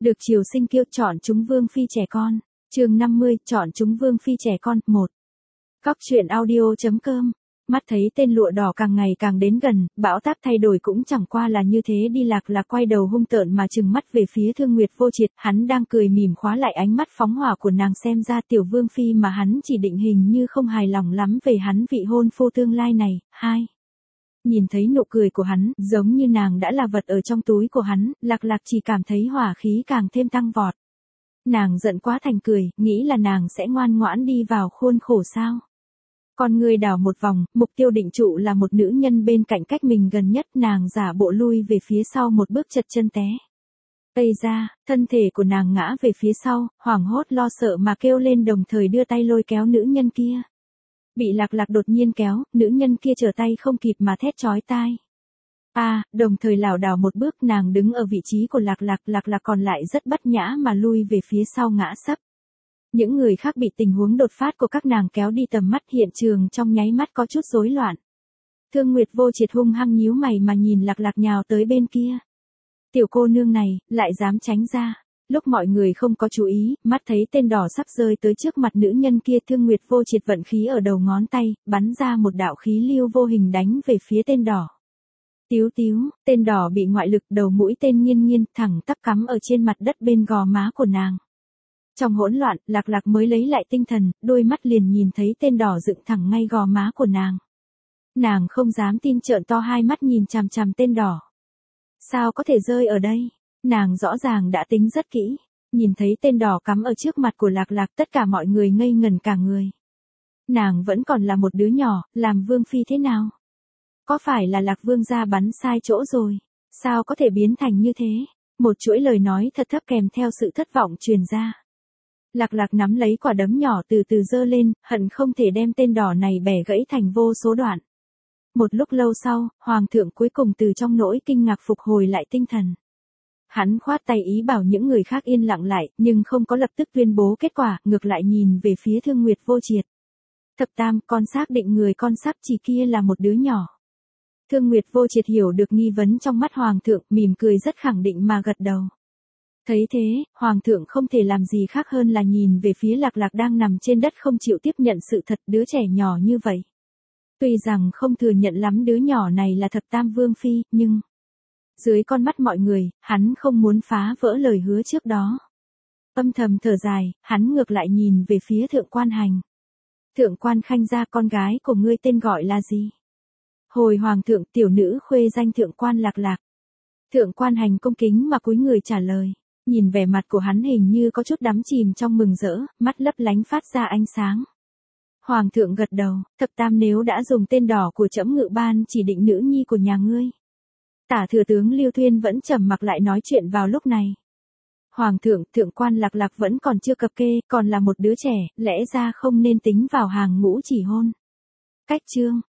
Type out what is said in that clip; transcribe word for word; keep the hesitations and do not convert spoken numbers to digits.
Được triều sinh kiêu chọn chúng vương phi trẻ con. Chương năm mươi, chọn chúng vương phi trẻ con. một. Góc truyện audio.com. Mắt thấy tên lụa đỏ càng ngày càng đến gần, bão táp thay đổi cũng chẳng qua là như thế đi. Lạc Lạc quay đầu hung tợn mà trừng mắt về phía Thương Nguyệt Vô Triệt, hắn đang cười mỉm khóa lại ánh mắt phóng hỏa của nàng, xem ra tiểu vương phi mà hắn chỉ định hình như không hài lòng lắm về hắn vị hôn phu tương lai này. Hai. Nhìn thấy nụ cười của hắn, giống như nàng đã là vật ở trong túi của hắn, Lạc Lạc chỉ cảm thấy hỏa khí càng thêm tăng vọt. Nàng giận quá thành cười, nghĩ là nàng sẽ ngoan ngoãn đi vào khuôn khổ sao. Con người đảo một vòng, mục tiêu định trụ là một nữ nhân bên cạnh cách mình gần nhất, nàng giả bộ lui về phía sau một bước, chật chân té. Ây ra, thân thể của nàng ngã về phía sau, hoảng hốt lo sợ mà kêu lên, đồng thời đưa tay lôi kéo nữ nhân kia. Bị Lạc Lạc đột nhiên kéo, nữ nhân kia trở tay không kịp mà thét chói tai. A, à, đồng thời lảo đảo một bước, nàng đứng ở vị trí của Lạc Lạc, Lạc Lạc còn lại rất bất nhã mà lui về phía sau ngã sấp. Những người khác bị tình huống đột phát của các nàng kéo đi tầm mắt, hiện trường trong nháy mắt có chút rối loạn. Thương Nguyệt Vô Triệt hung hăng nhíu mày mà nhìn Lạc Lạc nhào tới bên kia. Tiểu cô nương này, lại dám tránh ra. Lúc mọi người không có chú ý, mắt thấy tên đỏ sắp rơi tới trước mặt nữ nhân kia, Thương Nguyệt Vô Triệt vận khí ở đầu ngón tay, bắn ra một đạo khí lưu vô hình đánh về phía tên đỏ. Tíu tíu, tên đỏ bị ngoại lực, đầu mũi tên nghiêng nghiêng thẳng tắp cắm ở trên mặt đất bên gò má của nàng. Trong hỗn loạn, Lạc Lạc mới lấy lại tinh thần, đôi mắt liền nhìn thấy tên đỏ dựng thẳng ngay gò má của nàng. Nàng không dám tin, trợn to hai mắt nhìn chằm chằm tên đỏ. Sao có thể rơi ở đây? Nàng rõ ràng đã tính rất kỹ. Nhìn thấy tên đỏ cắm ở trước mặt của Lạc Lạc, tất cả mọi người ngây ngẩn cả người. Nàng vẫn còn là một đứa nhỏ, làm vương phi thế nào? Có phải là Lạc Vương gia bắn sai chỗ rồi? Sao có thể biến thành như thế? Một chuỗi lời nói thật thấp kèm theo sự thất vọng truyền ra. Lạc Lạc nắm lấy quả đấm nhỏ từ từ giơ lên, hận không thể đem tên đỏ này bẻ gãy thành vô số đoạn. Một lúc lâu sau, Hoàng thượng cuối cùng từ trong nỗi kinh ngạc phục hồi lại tinh thần. Hắn khoát tay ý bảo những người khác yên lặng lại, nhưng không có lập tức tuyên bố kết quả, ngược lại nhìn về phía Thương Nguyệt Vô Triệt. Thập tam, con xác định người con sắp chỉ kia là một đứa nhỏ. Thương Nguyệt Vô Triệt hiểu được nghi vấn trong mắt Hoàng thượng, mỉm cười rất khẳng định mà gật đầu. Thấy thế, Hoàng thượng không thể làm gì khác hơn là nhìn về phía Lạc Lạc đang nằm trên đất không chịu tiếp nhận sự thật, đứa trẻ nhỏ như vậy. Tuy rằng không thừa nhận lắm đứa nhỏ này là thập tam vương phi, nhưng... dưới con mắt mọi người, hắn không muốn phá vỡ lời hứa trước đó. Âm thầm thở dài, hắn ngược lại nhìn về phía Thượng Quan Hành. Thượng Quan Khanh gia, con gái của ngươi tên gọi là gì? Hồi Hoàng thượng, tiểu nữ khuê danh Thượng Quan Lạc Lạc. Thượng Quan Hành cung kính mà cúi người trả lời. Nhìn vẻ mặt của hắn hình như có chút đắm chìm trong mừng rỡ, mắt lấp lánh phát ra ánh sáng. Hoàng thượng gật đầu, thập tam nếu đã dùng tên đỏ của trẫm ngự ban chỉ định nữ nhi của nhà ngươi. Tả thừa tướng Lưu Thuyên vẫn trầm mặc lại nói chuyện vào lúc này. Hoàng thượng, Thượng Quan Lạc Lạc vẫn còn chưa cập kê, còn là một đứa trẻ, lẽ ra không nên tính vào hàng ngũ chỉ hôn. Cách chương,